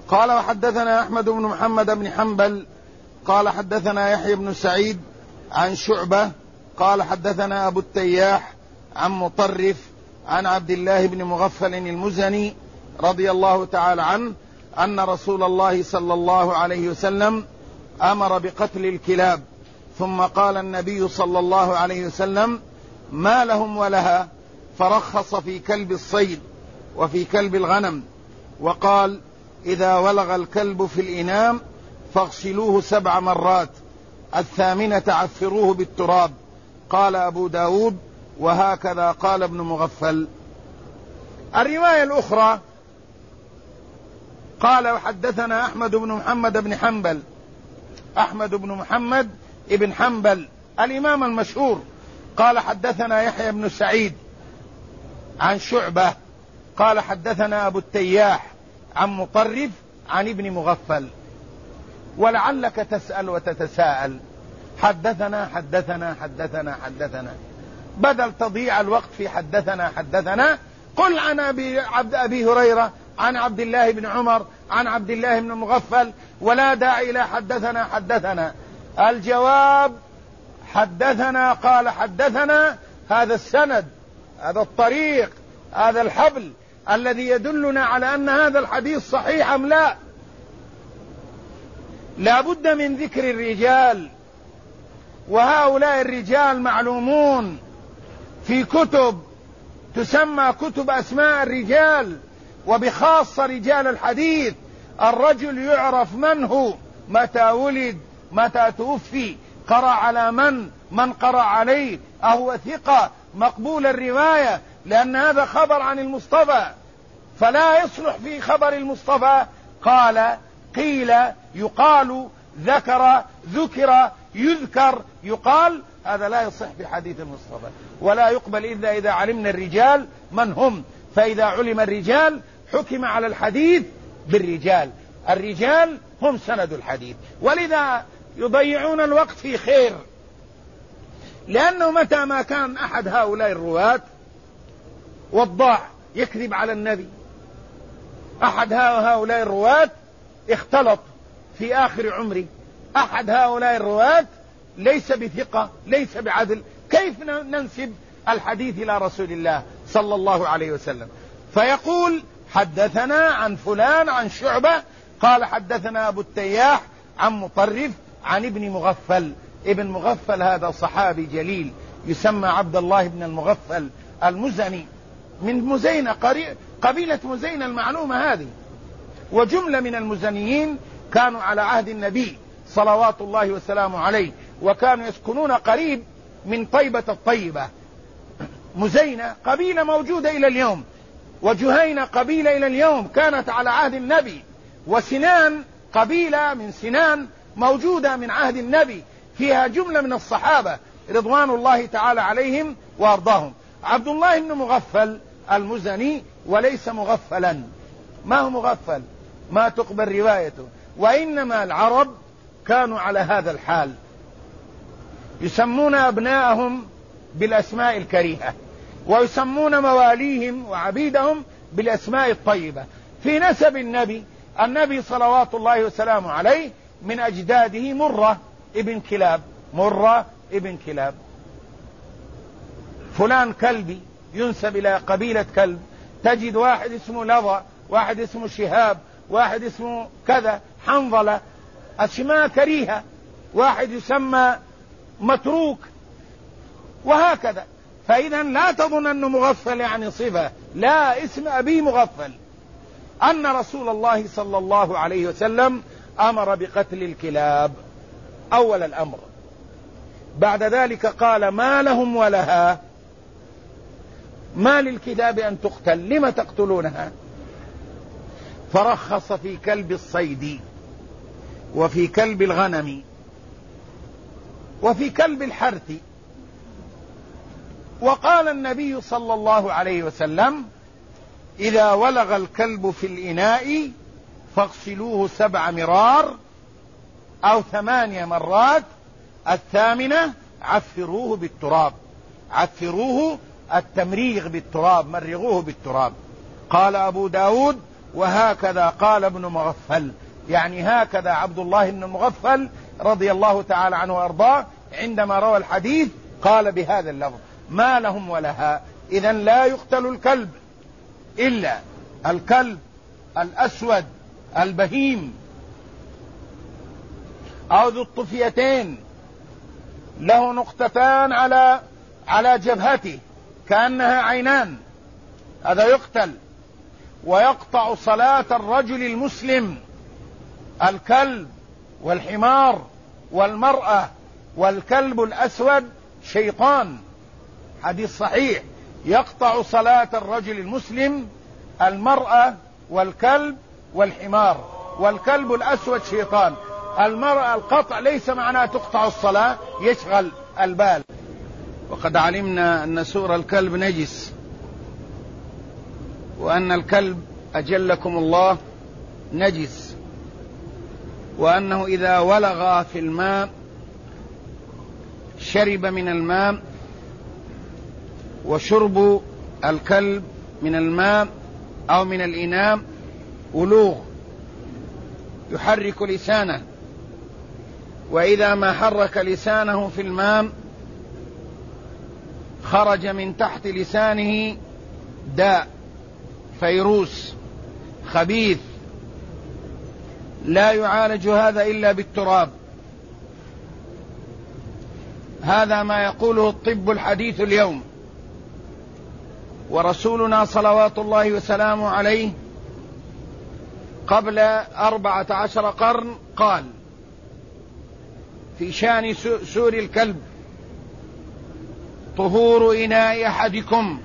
قال وحدثنا أحمد بن محمد بن حنبل قال حدثنا يحيى بن سعيد عن شعبة قال حدثنا أبو التياح عن مطرف عن عبد الله بن مغفل المزني رضي الله تعالى عنه أن رسول الله صلى الله عليه وسلم أمر بقتل الكلاب، ثم قال النبي صلى الله عليه وسلم: ما لهم ولها، فرخص في كلب الصيد وفي كلب الغنم، وقال: إذا ولغ الكلب في الإناء فاغسلوه 7 مرات، 8 عفروه بالتراب. قال أبو داود: وهكذا قال ابن مغفل. الرواية الأخرى قال وحدثنا أحمد بن محمد بن حنبل، أحمد بن محمد بن حنبل الإمام المشهور، قال حدثنا يحيى بن سعيد عن شعبة قال حدثنا أبو التياح عن مطرف عن ابن مغفل. ولعلك تسأل وتتساءل: حدثنا حدثنا حدثنا حدثنا، بدل تضيع الوقت في حدثنا حدثنا قل عن أبي هريرة عن عبد الله بن عمر عن عبد الله بن مغفل، ولا داعي إلى حدثنا حدثنا. الجواب: حدثنا قال حدثنا، هذا السند، هذا الطريق، هذا الحبل الذي يدلنا على أن هذا الحديث صحيح أم لا. لا بد من ذكر الرجال، وهؤلاء الرجال معلومون في كتب تسمى كتب أسماء الرجال، وبخاصة رجال الحديث. الرجل يعرف من هو، متى ولد، متى توفي، قرأ على من قرأ عليه، أهو ثقة مقبول الرواية، لأن هذا خبر عن المصطفى، فلا يصلح في خبر المصطفى قال، قيل، يقال، ذكر، ذكر، يذكر، يقال، هذا لا يصح في حديث المصطفى، ولا يقبل إلا إذا علمنا الرجال من هم. فإذا علم الرجال حكم على الحديث بالرجال، الرجال هم سند الحديث. ولذا يضيعون الوقت في خير، لأنه متى ما كان أحد هؤلاء الرواة وضاع يكذب على النبي، أحد هؤلاء الرواة اختلط في آخر عمره، أحد هؤلاء الرواة ليس بثقة، ليس بعدل، كيف ننسب الحديث إلى رسول الله صلى الله عليه وسلم؟ فيقول: حدثنا عن فلان عن شعبة قال حدثنا أبو التياح عن مطرف عن ابن مغفل. ابن مغفل هذا صحابي جليل يسمى عبد الله بن المغفل المزني من مزينة، قبيلة مزينة المعلومة هذه. وجملة من المزنيين كانوا على عهد النبي صلوات الله وسلامه عليه، وكانوا يسكنون قريب من طيبة الطيبة. مزينة قبيلة موجودة إلى اليوم، وجهينة قبيلة إلى اليوم كانت على عهد النبي، وسنان قبيلة من سنان موجودة من عهد النبي، فيها جملة من الصحابة رضوان الله تعالى عليهم وأرضاهم. عبد الله بن مغفل المزني وليس مغفلا، ما هو مغفل، ما تقبل روايته، وإنما العرب كانوا على هذا الحال، يسمون أبناءهم بالأسماء الكريهة، ويسمون مواليهم وعبيدهم بالأسماء الطيبة. في نسب النبي صلوات الله وسلامه عليه من أجداده مرة ابن كلاب، مرة ابن كلاب. فلان كلبي ينسب إلى قبيلة كلب، تجد واحد اسمه لظى، واحد اسمه شهاب، واحد اسمه كذا، حنظلة، أسماء كريهة، واحد يسمى متروك، وهكذا. فإذا لا تظن أنه مغفل يعني صفة، لا، اسم أبي مغفل. أن رسول الله صلى الله عليه وسلم أمر بقتل الكلاب أول الأمر، بعد ذلك قال: ما لهم ولها، ما للكلاب أن تقتل، لم تقتلونها؟ فرخص في كلب الصيد وفي كلب الغنم وفي كلب الحرث. وقال النبي صلى الله عليه وسلم: إذا ولغ الكلب في الإناء فاغسلوه 7 مرار أو 8 مرات، 8 عفروه بالتراب، عفروه التمريغ بالتراب، مرغوه بالتراب. قال أبو داود: وهكذا قال ابن مغفل، يعني هكذا عبد الله بن مغفل رضي الله تعالى عنه وأرضاه عندما روى الحديث قال بهذا اللفظ: ما لهم ولها. إذن لا يقتل الكلب إلا الكلب الأسود البهيم أو ذو الطفيتين له نقطتان على جبهته كأنها عينان، هذا يقتل. ويقطع صلاة الرجل المسلم الكلب والحمار والمرأة، والكلب الأسود شيطان، حديث صحيح، يقطع صلاة الرجل المسلم المرأة والكلب والحمار، والكلب الأسود شيطان. المرأة القطع ليس معناه تقطع الصلاة، يشغل البال. وقد علمنا أن سور الكلب نجس، وأن الكلب أجلكم الله نجس، وأنه إذا ولغ في الماء شرب من الماء، وشرب الكلب من الماء أو من الإناء ولوغ يحرك لسانه، وإذا ما حرك لسانه في الماء خرج من تحت لسانه داء فيروس خبيث لا يعالج هذا إلا بالتراب. هذا ما يقوله الطب الحديث اليوم. ورسولنا صلوات الله وسلامه عليه قبل 14 قرن قال في شان سور الكلب: طهور إناء أحدكم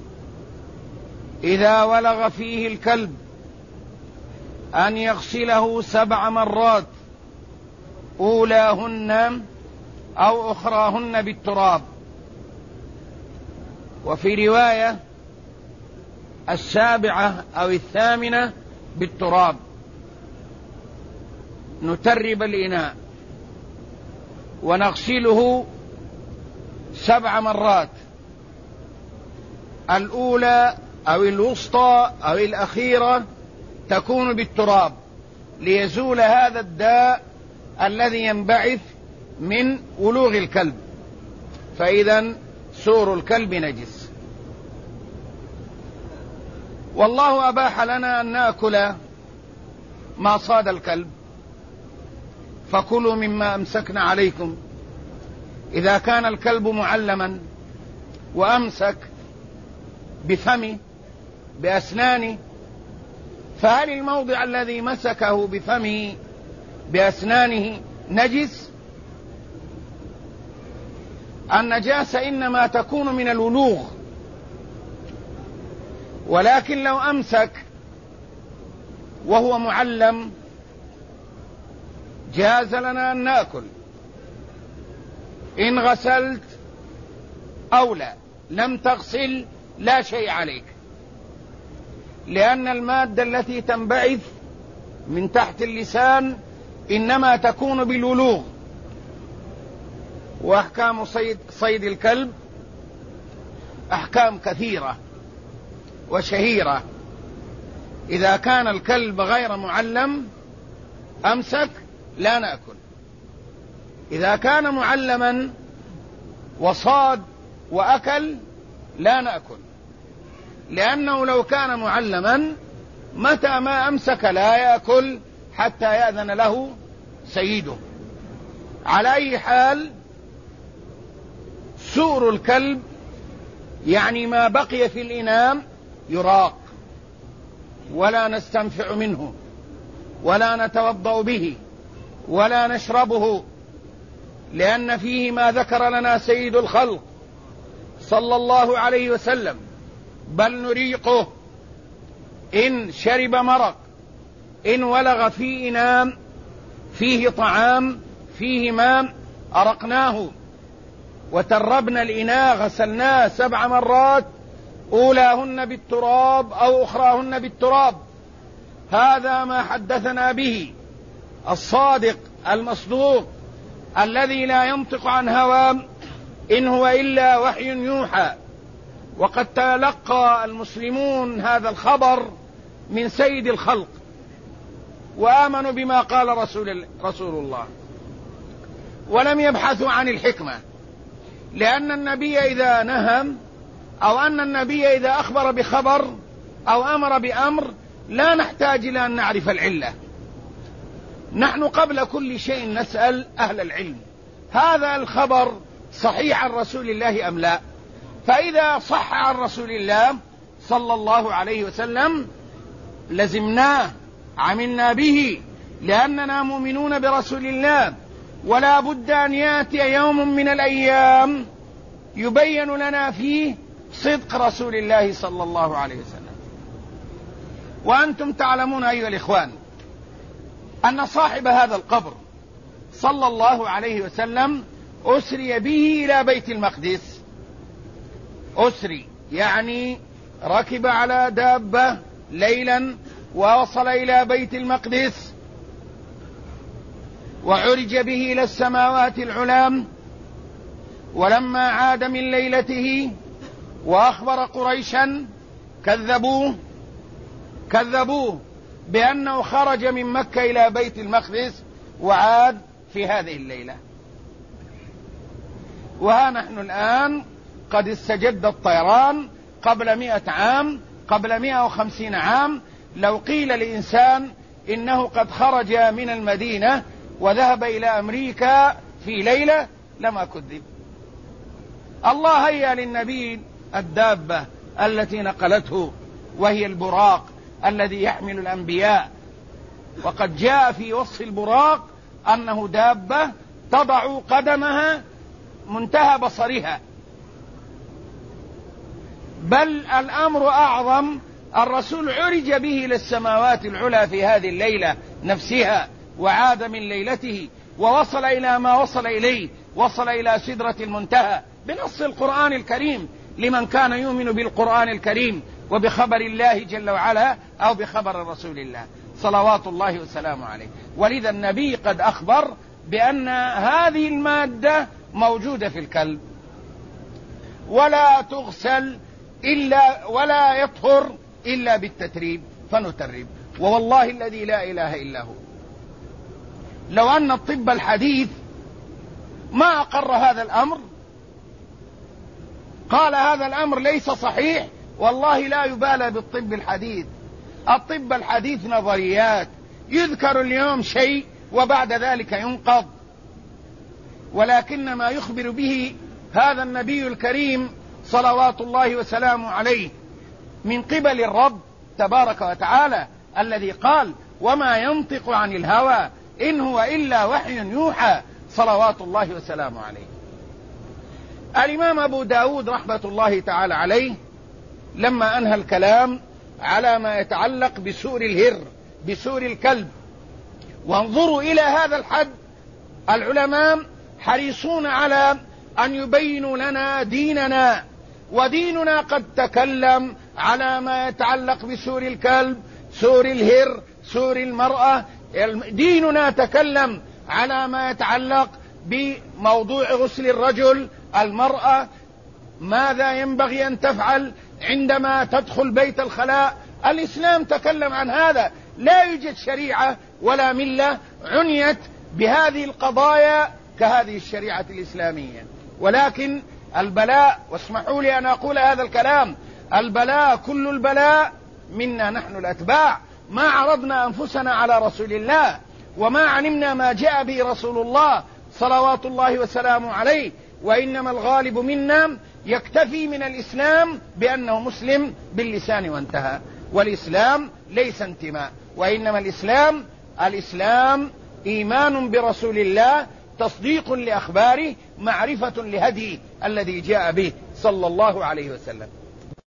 إذا ولغ فيه الكلب أن يغسله 7 مرات، أولاهن أو أخراهن بالتراب. وفي رواية 7 أو 8 بالتراب. نترب الإناء ونغسله 7 مرات، الأولى أو الوسطى أو الأخيرة تكون بالتراب، ليزول هذا الداء الذي ينبعث من ولوغ الكلب. فإذا سور الكلب نجس. والله أباح لنا أن نأكل ما صاد الكلب، فكلوا مما أمسكنا عليكم. إذا كان الكلب معلما وأمسك بفمه بأسنانه، فهل الموضع الذي مسكه بفمه بأسنانه نجس؟ النجاسة إنما تكون من الولوغ، ولكن لو أمسك وهو معلم جاز لنا أن نأكل. إن غسلت أو لا، لم تغسل لا شيء عليك، لأن المادة التي تنبعث من تحت اللسان إنما تكون بالولوغ. وأحكام صيد الكلب أحكام كثيرة وشهيرة. إذا كان الكلب غير معلم أمسك لا نأكل. إذا كان معلما وصاد وأكل لا نأكل، لأنه لو كان معلما متى ما أمسك لا يأكل حتى يأذن له سيده. على أي حال، سور الكلب يعني ما بقي في الإناء يراق، ولا نستنفع منه، ولا نتوضأ به، ولا نشربه، لأن فيه ما ذكر لنا سيد الخلق صلى الله عليه وسلم: بل نريقه إن شرب مرق، إن ولغ في إناء فيه طعام فيه ماء أرقناه، وتربنا الإناء غسلناه 7 مرات، أولاهن بالتراب أو أخراهن بالتراب. هذا ما حدثنا به الصادق المصدوق الذي لا ينطق عن هوى إن هو إلا وحي يوحى. وقد تلقى المسلمون هذا الخبر من سيد الخلق، وآمنوا بما قال رسول الله، ولم يبحثوا عن الحكمة، لأن النبي إذا نهم أو أن النبي إذا أخبر بخبر أو أمر بأمر لا نحتاج إلى أن نعرف العلة. نحن قبل كل شيء نسأل أهل العلم هذا الخبر صحيح عن رسول الله أم لا؟ فإذا صح عن رسول الله صلى الله عليه وسلم لزمناه، عملنا به، لأننا مؤمنون برسول الله، ولا بد أن يأتي يوم من الأيام يبين لنا فيه صدق رسول الله صلى الله عليه وسلم. وأنتم تعلمون أيها الإخوان أن صاحب هذا القبر صلى الله عليه وسلم أسري به إلى بيت المقدس. أسري يعني ركب على دابة ليلا ووصل إلى بيت المقدس، وعرج به إلى السماوات العلام. ولما عاد من ليلته وأخبر قريشا كذبوه بأنه خرج من مكة إلى بيت المقدس وعاد في هذه الليلة. وها نحن الآن قد استجد الطيران قبل 100 عام، قبل 150 عام. لو قيل لإنسان إنه قد خرج من المدينة وذهب إلى أمريكا في ليلة لما كذب. الله هيأ للنبي الدابة التي نقلته، وهي البراق الذي يحمل الأنبياء. وقد جاء في وصف البراق أنه دابة تضع قدمها منتهى بصرها. بل الأمر أعظم، الرسول عرج به إلى السماوات العلى في هذه الليلة نفسها، وعاد من ليلته ووصل إلى ما وصل إليه، وصل إلى سدرة المنتهى بنص القرآن الكريم لمن كان يؤمن بالقرآن الكريم وبخبر الله جل وعلا أو بخبر رسول الله صلوات الله وسلامه عليه. ولذا النبي قد أخبر بأن هذه المادة موجودة في الكلب، ولا تغسل ولا يطهر إلا بالتتريب، فنترب. ووالله الذي لا إله إلا هو لو أن الطب الحديث ما أقر هذا الأمر، قال هذا الأمر ليس صحيح، والله لا يبالى بالطب الحديث. الطب الحديث نظريات، يذكر اليوم شيء وبعد ذلك ينقض. ولكن ما يخبر به هذا النبي الكريم صلوات الله وسلامه عليه من قبل الرب تبارك وتعالى الذي قال وما ينطق عن الهوى إن هو إلا وحي يوحى صلوات الله وسلامه عليه. الإمام أبو داود رحمة الله تعالى عليه لما أنهى الكلام على ما يتعلق بسور الهر، بسور الكلب، وانظروا إلى هذا الحد العلماء حريصون على أن يبينوا لنا ديننا، وديننا قد تكلم على ما يتعلق بسور الكلب، سور الهر، سور المرأة. ديننا تكلم على ما يتعلق بموضوع غسل الرجل، المرأة ماذا ينبغي أن تفعل عندما تدخل بيت الخلاء. الإسلام تكلم عن هذا. لا يوجد شريعة ولا ملة عنيت بهذه القضايا كهذه الشريعة الإسلامية. ولكن البلاء، واسمحوا لي أن أقول هذا الكلام، البلاء كل البلاء منا نحن الأتباع. ما عرضنا أنفسنا على رسول الله، وما علمنا ما جاء به رسول الله صلوات الله وسلامه عليه. وإنما الغالب منا يكتفي من الإسلام بأنه مسلم باللسان وانتهى. والإسلام ليس انتماء، وإنما الإسلام إيمان برسول الله، تصديق لأخباره، معرفة لهديه الذي جاء به صلى الله عليه وسلم.